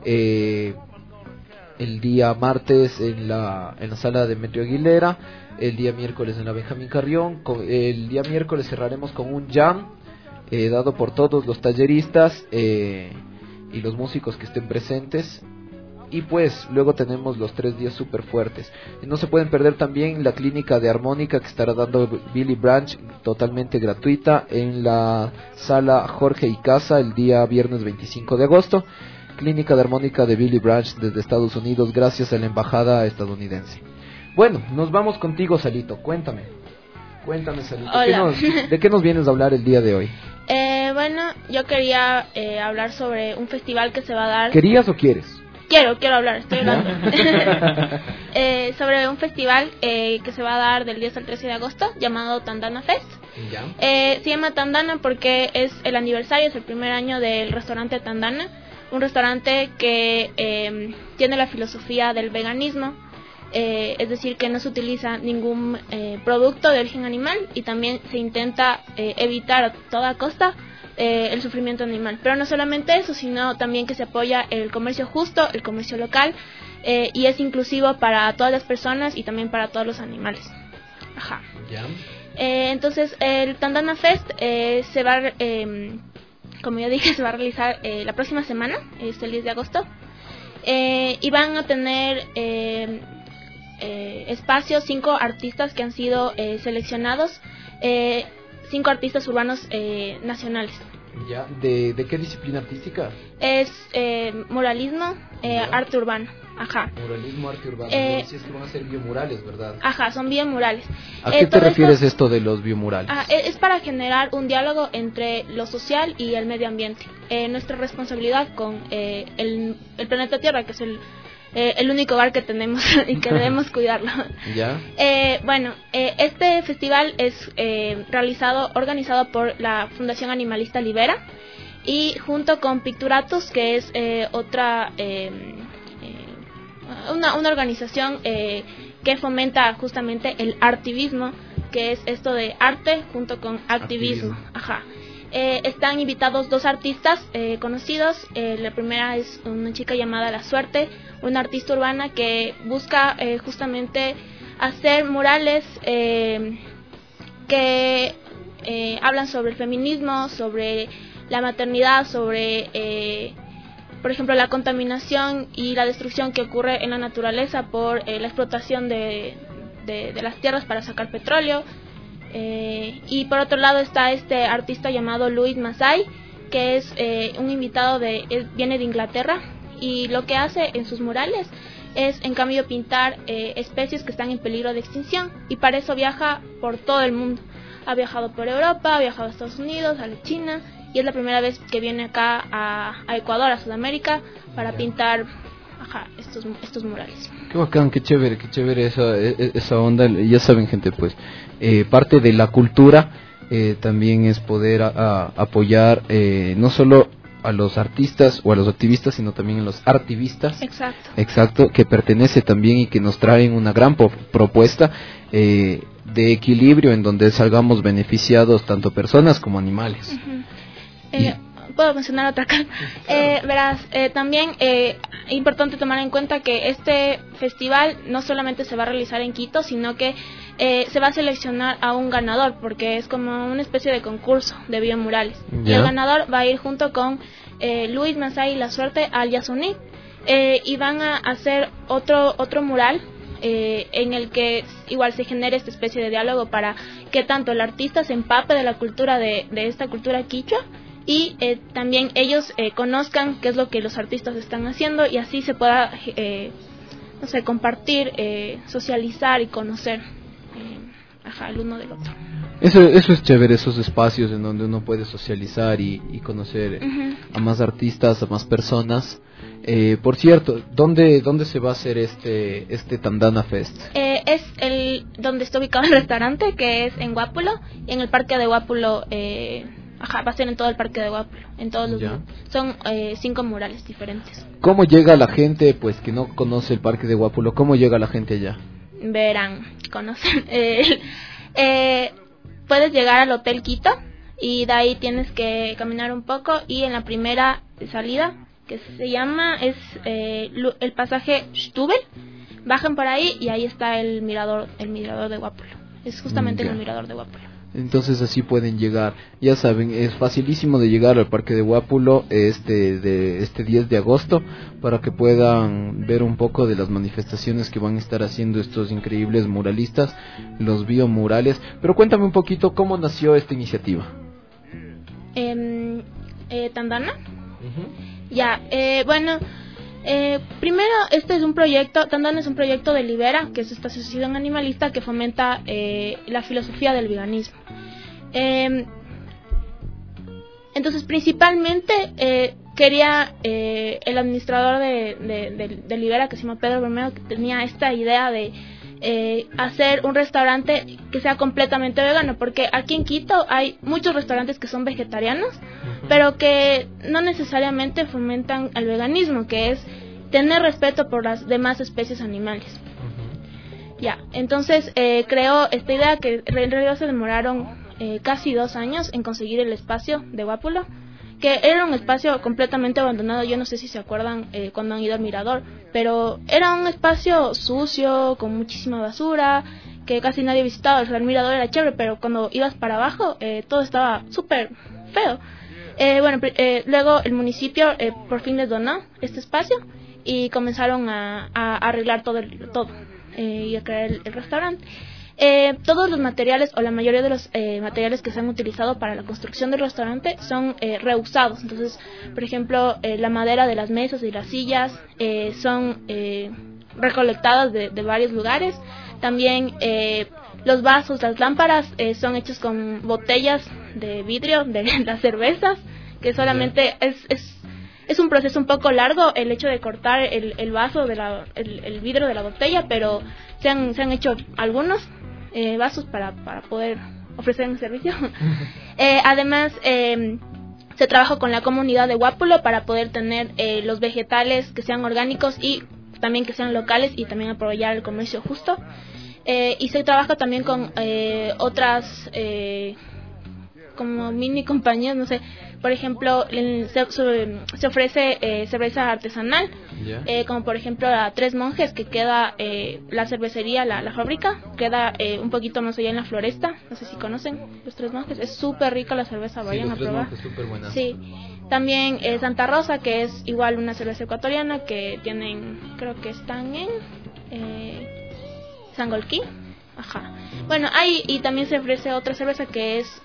El día martes en la sala de Metro Aguilera, el día miércoles en la Benjamín Carrión, el día miércoles cerraremos con un jam dado por todos los talleristas y los músicos que estén presentes, y pues luego tenemos los 3 días súper fuertes. No se pueden perder también la clínica de armónica que estará dando Billy Branch, totalmente gratuita, en la sala Jorge Icaza el día viernes 25 de agosto. Clínica de armónica de Billy Branch desde Estados Unidos, gracias a la embajada estadounidense. Bueno, nos vamos contigo, Salito, cuéntame. Cuéntame, Salud. Hola. ¿De qué nos vienes a hablar el día de hoy? Bueno, yo quería hablar sobre un festival que se va a dar. ¿Querías o quieres? Quiero hablar, estoy hablando. Sobre un festival que se va a dar del 10 al 13 de agosto, llamado Tandana Fest. Ya. Se llama Tandana porque es el aniversario, es el primer año del restaurante Tandana, un restaurante que tiene la filosofía del veganismo, es decir, que no se utiliza ningún producto de origen animal y también se intenta evitar a toda costa el sufrimiento animal. Pero no solamente eso, sino también que se apoya el comercio justo, el comercio local, y es inclusivo para todas las personas y también para todos los animales. Ajá. Ya. Entonces el Tandana Fest se va, como ya dije, se va a realizar la próxima semana, es el 10 de agosto, y van a tener espacios 5 artistas que han sido seleccionados, 5 artistas urbanos nacionales. Ya. ¿De qué disciplina artística? Es muralismo, arte urbano. Ajá. Muralismo, arte urbano. Me decías que van a ser biomurales, ¿verdad? Ajá, son biomurales. ¿A qué te refieres esto de los biomurales? Es para generar un diálogo entre lo social y el medio ambiente. Nuestra responsabilidad con el planeta Tierra, que es el único hogar que tenemos y que debemos cuidarlo. ¿Ya? Este festival es organizado por la Fundación Animalista Libera y junto con Picturatus, que es una organización que fomenta justamente el artivismo, que es esto de arte junto con activismo. Ajá. Están invitados 2 artistas conocidos. La primera es una chica llamada La Suerte, una artista urbana que busca justamente hacer murales que hablan sobre el feminismo, sobre la maternidad, sobre por ejemplo la contaminación y la destrucción que ocurre en la naturaleza por la explotación de las tierras para sacar petróleo. Y por otro lado está este artista llamado Louis Masai, que es un invitado viene de Inglaterra, y lo que hace en sus murales es en cambio pintar especies que están en peligro de extinción, y para eso viaja por todo el mundo. Ha viajado por Europa, ha viajado a Estados Unidos, a la China, y es la primera vez que viene acá a Ecuador, a Sudamérica, para pintar estos murales. Qué bacán, qué chévere esa onda. Ya saben, gente, pues parte de la cultura también es poder apoyar no solo a los artistas o a los activistas, sino también a los artivistas. Exacto, que pertenece también y que nos traen una gran propuesta de equilibrio en donde salgamos beneficiados tanto personas como animales. Puedo mencionar otra cosa. Verás, también es importante tomar en cuenta que este festival no solamente se va a realizar en Quito, sino que se va a seleccionar a un ganador, porque es como una especie de concurso de biomurales. Y el ganador va a ir junto con Luis Masai y La Suerte al Yasuní, y van a hacer otro mural en el que igual se genere esta especie de diálogo para que tanto el artista se empape de la cultura de esta cultura quichua, y también ellos conozcan qué es lo que los artistas están haciendo, y así se pueda compartir, socializar y conocer el uno del otro. Eso es chévere, esos espacios en donde uno puede socializar y conocer a más artistas, a más personas. Por cierto, ¿dónde se va a hacer este Tandana Fest? Es donde está ubicado el restaurante, que es en Guápulo, y en el parque de Guápulo. Va a ser en todo el parque de Guápulo, en todos los son 5 murales diferentes. ¿Cómo llega la gente, pues, que no conoce el parque de Guápulo? ¿Cómo llega la gente allá? Verán, conocen. Puedes llegar al Hotel Quito y de ahí tienes que caminar un poco, y en la primera salida, que se llama el pasaje Stubel, bajan por ahí y ahí está el mirador de Guápulo. Es justamente en el mirador de Guápulo. Entonces así pueden llegar. Ya saben, es facilísimo de llegar al parque de Guápulo este 10 de agosto, para que puedan ver un poco de las manifestaciones que van a estar haciendo estos increíbles muralistas, los biomurales. Pero cuéntame un poquito cómo nació esta iniciativa. Tandana. Primero, este es un proyecto, Tandana es un proyecto de Libera, que es esta asociación animalista que fomenta la filosofía del veganismo. Entonces, principalmente quería el administrador de Libera, que se llama Pedro Bermeo, que tenía esta idea de hacer un restaurante que sea completamente vegano, porque aquí en Quito hay muchos restaurantes que son vegetarianos, pero que no necesariamente fomentan el veganismo, que es tener respeto por las demás especies animales. Ya, entonces creó esta idea que en realidad se demoraron casi 2 años en conseguir el espacio de Guápulo, que era un espacio completamente abandonado. Yo no sé si se acuerdan cuando han ido al mirador, pero era un espacio sucio, con muchísima basura, que casi nadie visitaba. O sea, el mirador era chévere, pero cuando ibas para abajo todo estaba súper feo. Luego el municipio por fin les donó este espacio y comenzaron a arreglar todo y a crear el restaurante. Todos los materiales, o la mayoría de los materiales que se han utilizado para la construcción del restaurante son reusados. Entonces, por ejemplo, la madera de las mesas y las sillas son recolectadas de varios lugares. También los vasos, las lámparas son hechos con botellas de vidrio de las cervezas, que solamente es un proceso un poco largo el hecho de cortar el vaso, el vidrio de la botella, pero se han hecho algunos vasos para poder ofrecer un servicio. Además, se trabajó con la comunidad de Guápulo para poder tener los vegetales que sean orgánicos y también que sean locales, y también apoyar el comercio justo. Y se trabaja también con otras como mini compañías, no sé. Por ejemplo, se ofrece cerveza artesanal, como por ejemplo a Tres Monjes, que queda la cervecería, la fábrica, queda un poquito más allá en la Floresta. No sé si conocen los Tres Monjes, es súper rica la cerveza, vayan a probar. Sí, también Santa Rosa, que es igual una cerveza ecuatoriana, que tienen, creo que están en Sangolquí. Ajá. Bueno, y también se ofrece otra cerveza que es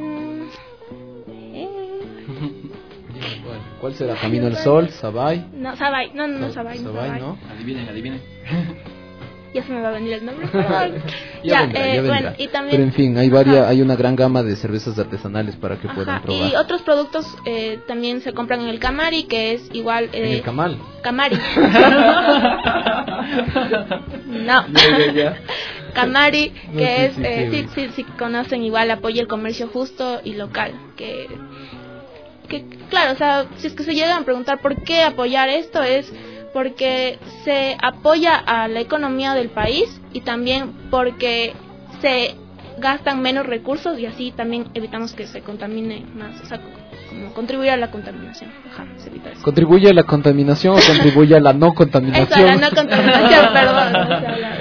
¿cuál será? ¿Camino al Sol? ¿Sabay? No, Sabay. No, Sabay. ¿No? Adivinen. Ya se me va a venir el nombre. Ya vendrá. Bueno, y también, pero en fin, hay una gran gama de cervezas artesanales para que puedan probar. Y otros productos también se compran en el Camari, que es igual... ¿En el Camal? Camari. No. Ya. Camari, No, que sí conocen, igual apoya el comercio justo y local, que claro, o sea, si es que se llegan a preguntar por qué apoyar esto, es porque se apoya a la economía del país y también porque se gastan menos recursos, y así también evitamos que se contamine más, o sea, como contribuir a la contaminación. Ajá, se evita eso. ¿Contribuye a la contaminación o contribuye a la no contaminación? Eso, a la no contaminación, perdón, no sé hablar.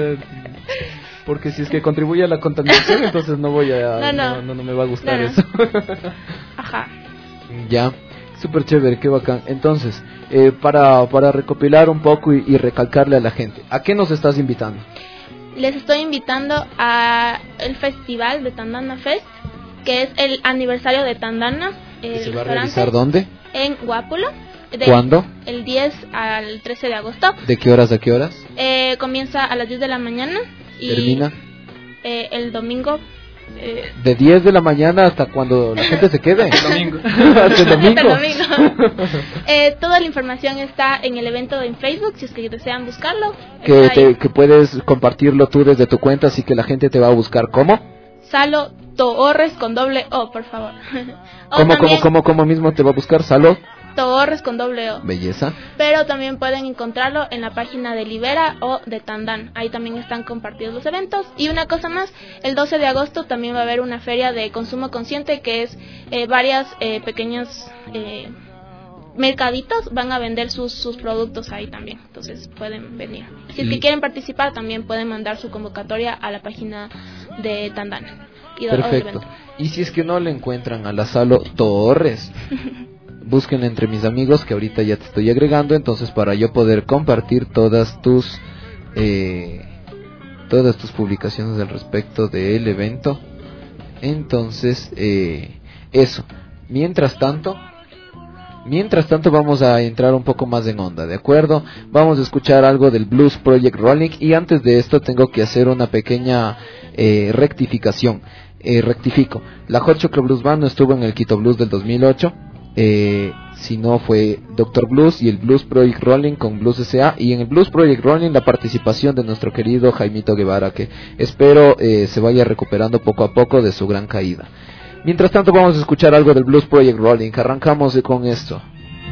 Porque si es que contribuye a la contaminación, entonces no voy a... No me va a gustar eso. Ajá. Ya, súper chévere, qué bacán. Entonces, para recopilar un poco y recalcarle a la gente, ¿a qué nos estás invitando? Les estoy invitando a el festival de Tandana Fest, que es el aniversario de Tandana. ¿Se va a realizar dónde? En Guápulo. ¿Cuándo? El 10 al 13 de agosto. ¿De qué horas a qué horas? Comienza a las 10 de la mañana. Y ¿termina? El domingo. ¿De 10 de la mañana hasta cuando la gente se quede? El domingo. ¿Hasta el domingo? Toda la información está en el evento en Facebook, si es que desean buscarlo. Que puedes compartirlo tú desde tu cuenta, así que la gente te va a buscar. ¿Cómo? Salo Toorres con doble O, por favor. ¿Cómo mismo te va a buscar? Salo Toorres con doble O. Belleza. Pero también pueden encontrarlo en la página de Libera o de Tandán. Ahí también están compartidos los eventos. Y una cosa más, el 12 de agosto también va a haber una feria de consumo consciente, que es varias pequeños mercaditos van a vender sus productos ahí también. Entonces pueden venir. Si es que quieren participar, también pueden mandar su convocatoria a la página de Tandán. Perfecto. Y si es que no le encuentran a la Salo Torres, búsquenla entre mis amigos, que ahorita ya te estoy agregando, entonces para yo poder compartir todas tus publicaciones al respecto del evento. Entonces eso. Mientras tanto, Mientras tanto vamos a entrar un poco más en onda, ¿de acuerdo? Vamos a escuchar algo del Blues Project Rolling, y antes de esto tengo que hacer una pequeña rectificación. Rectifico, la Hot Chocolate Blues Band no estuvo en el Quito Blues del 2008, sino fue Dr. Blues y el Blues Project Rolling con Blues S.A. y en el Blues Project Rolling la participación de nuestro querido Jaimito Guevara, que espero se vaya recuperando poco a poco de su gran caída. Mientras tanto vamos a escuchar algo del Blues Project Rolling. Arrancamos con esto.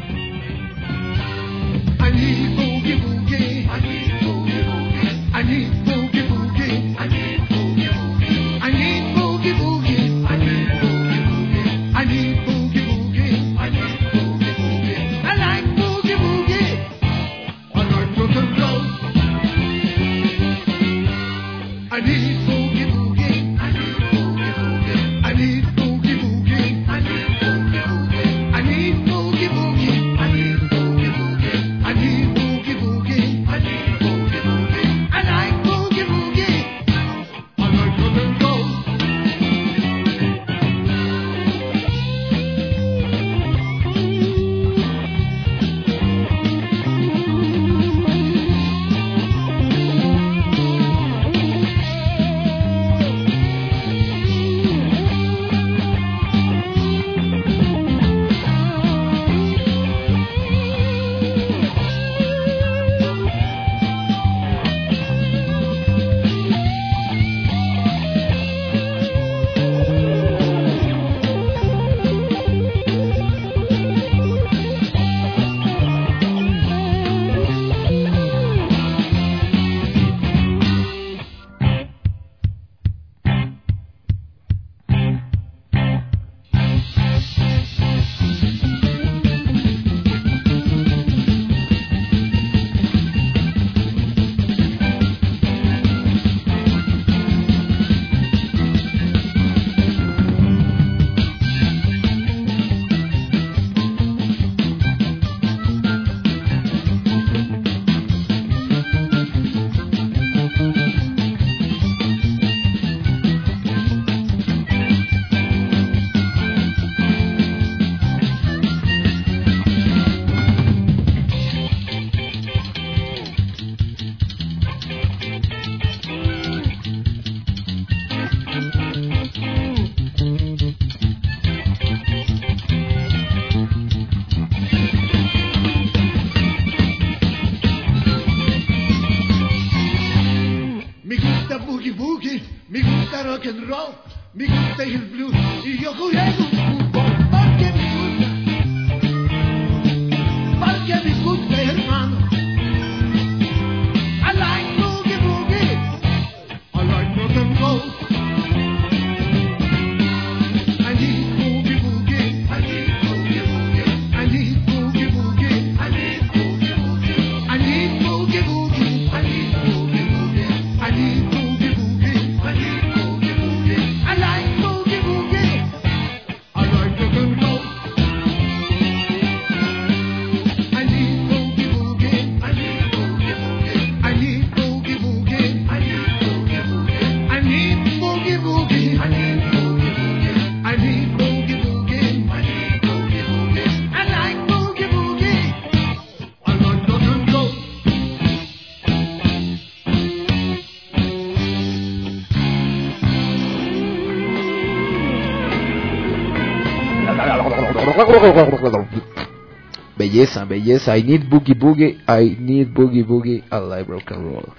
Belleza, belleza. I need boogie boogie, I need boogie boogie, I like rock and roll.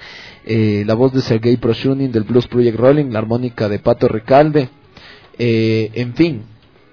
La voz de Sergei Proshunin del Blues Project Rolling, la armónica de Pato Recalde. En fin,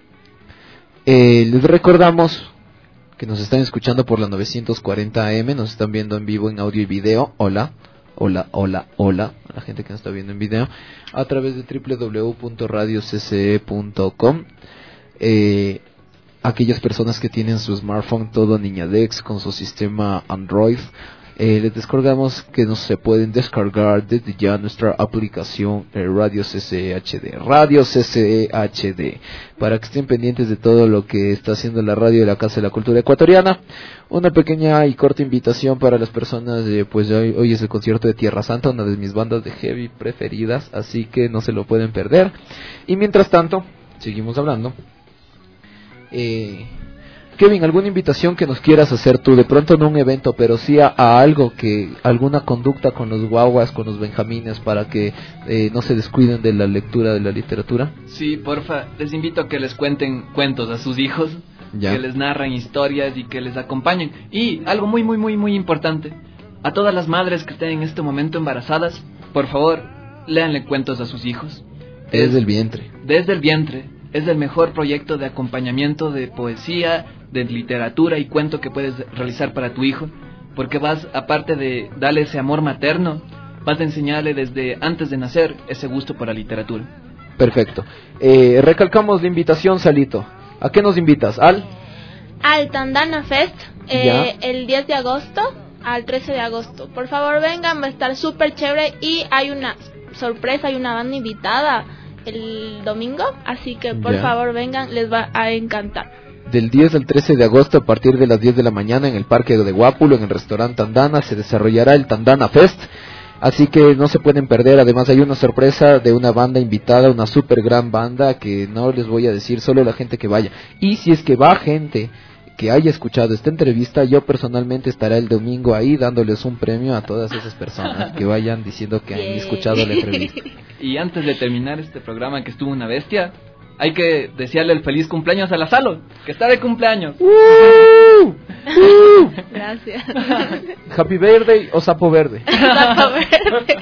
les recordamos que nos están escuchando por la 940 AM, nos están viendo en vivo en audio y video. Hola, hola, hola, hola a la gente que nos está viendo en video a través de www.radiocce.com. Aquellas personas que tienen su smartphone todo niñadex con su sistema Android, les descargamos que se pueden descargar desde ya nuestra aplicación Radio CCE HD, Radio CCE HD, para que estén pendientes de todo lo que está haciendo la radio de la Casa de la Cultura Ecuatoriana. Una pequeña y corta invitación para las personas pues hoy es el concierto de Tierra Santa, una de mis bandas de heavy preferidas, así que no se lo pueden perder. Y mientras tanto, seguimos hablando. Kevin, ¿alguna invitación que nos quieras hacer tú? De pronto no un evento, pero sí a algo, alguna conducta con los guaguas, con los benjamines, para que no se descuiden de la lectura de la literatura. Sí, porfa, les invito a que les cuenten cuentos a sus hijos, que les narran historias y que les acompañen. Y algo muy, muy, muy, muy importante, a todas las madres que estén en este momento embarazadas, por favor, léanle cuentos a sus hijos. Desde el vientre. Desde el vientre. Es el mejor proyecto de acompañamiento de poesía, de literatura y cuento que puedes realizar para tu hijo, porque vas, aparte de darle ese amor materno, vas a enseñarle desde antes de nacer ese gusto por la literatura. Perfecto. Recalcamos la invitación, Salito. ¿A qué nos invitas? ¿Al Tandana Fest, el 10 de agosto al 13 de agosto. Por favor vengan, va a estar súper chévere y hay una sorpresa, hay una banda invitada el domingo, así que por favor vengan, les va a encantar. Del 10 al 13 de agosto a partir de las 10 de la mañana en el Parque de Guápulo, en el restaurante Tandana, se desarrollará el Tandana Fest, así que no se pueden perder. Además hay una sorpresa de una banda invitada, una super gran banda que no les voy a decir, solo la gente que vaya. Y si es que va gente que haya escuchado esta entrevista, yo personalmente estaré el domingo ahí dándoles un premio a todas esas personas que vayan diciendo que han escuchado la entrevista. Y antes de terminar este programa que estuvo una bestia, hay que desearle el feliz cumpleaños a la Salo, que está de cumpleaños. Gracias. ¿Happy birthday o sapo verde? Sapo verde.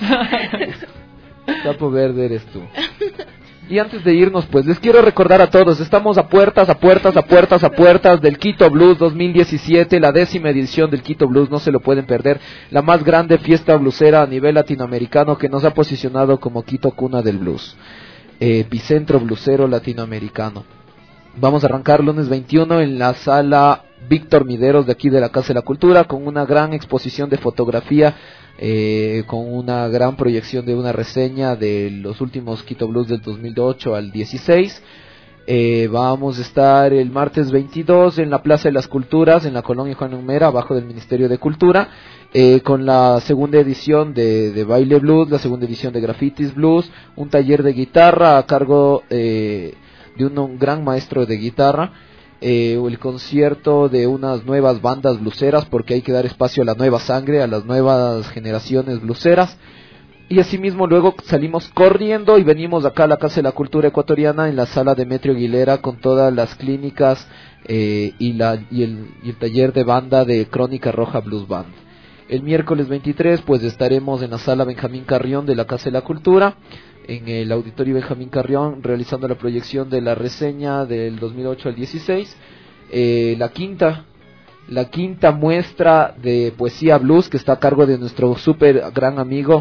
Sapo verde eres tú. Y antes de irnos, pues les quiero recordar a todos, estamos a puertas del Quito Blues 2017, la 10ª edición del Quito Blues, no se lo pueden perder, la más grande fiesta bluesera a nivel latinoamericano que nos ha posicionado como Quito cuna del blues, epicentro bluesero latinoamericano. Vamos a arrancar lunes 21 en la sala Víctor Mideros de aquí de la Casa de la Cultura, con una gran exposición de fotografía, con una gran proyección de una reseña de los últimos Quito Blues del 2008 al 16. Vamos a estar el martes 22 en la Plaza de las Culturas, en la colonia Juan Humera, abajo del Ministerio de Cultura, con la segunda edición de Baile Blues, la segunda edición de Graffitis Blues, un taller de guitarra a cargo de un gran maestro de guitarra, el concierto de unas nuevas bandas bluseras, porque hay que dar espacio a la nueva sangre, a las nuevas generaciones bluseras. Y asimismo luego salimos corriendo y venimos acá a la Casa de la Cultura Ecuatoriana, en la sala Demetrio Aguilera, con todas las clínicas y el taller de banda de Crónica Roja Blues Band. El miércoles 23 pues estaremos en la sala Benjamín Carrión de la Casa de la Cultura, en el auditorio Benjamín Carrión, realizando la proyección de la reseña del 2008 al 16. La quinta muestra de poesía blues, que está a cargo de nuestro super gran amigo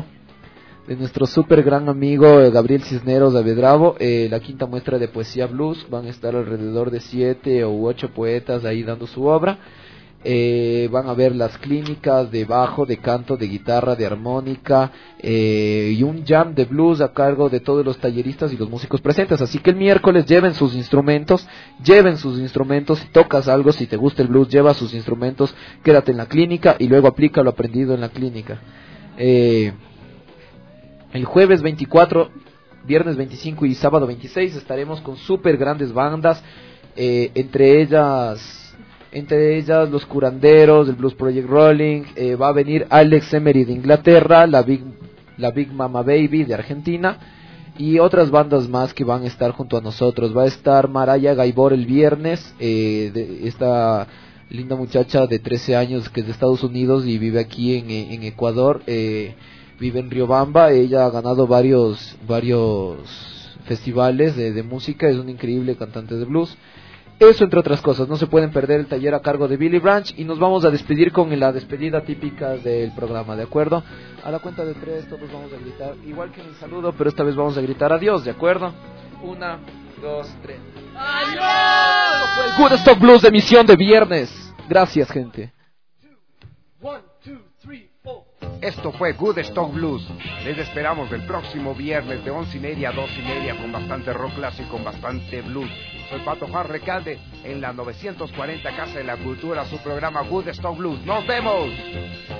Gabriel Cisneros Avedravo. La quinta muestra de poesía blues, van a estar alrededor de 7 u 8 poetas ahí dando su obra. Van a ver las clínicas de bajo, de canto, de guitarra, de armónica, y un jam de blues a cargo de todos los talleristas y los músicos presentes. Así que el miércoles lleven sus instrumentos, si tocas algo, si te gusta el blues, lleva sus instrumentos, quédate en la clínica y luego aplica lo aprendido en la clínica. El jueves 24, viernes 25 y sábado 26 estaremos con súper grandes bandas, entre ellas los Curanderos, el Blues Project Rolling, va a venir Alex Emery de Inglaterra, la Big Mama Baby de Argentina, y otras bandas más que van a estar junto a nosotros. Va a estar Maraya Gaibor el viernes, esta linda muchacha de 13 años que es de Estados Unidos y vive aquí en Ecuador, vive en Riobamba. Ella ha ganado varios festivales de música, es una increíble cantante de blues. Eso entre otras cosas, no se pueden perder el taller a cargo de Billy Branch, y nos vamos a despedir con la despedida típica del programa, ¿de acuerdo? A la cuenta de 3 todos vamos a gritar, igual que en el saludo, pero esta vez vamos a gritar adiós, ¿de acuerdo? 1, 2, 3. ¡Adiós! Fue el Good Stock Blues de emisión de viernes. Gracias, gente. 1, 2, 3, 4. Esto fue Good Stock Blues. Les esperamos el próximo viernes de 11:30 a 2:30 con bastante rock clásico, con bastante blues. Soy Pato Juan Recalde en la 940 Casa de la Cultura, su programa Good Stock Blues. ¡Nos vemos!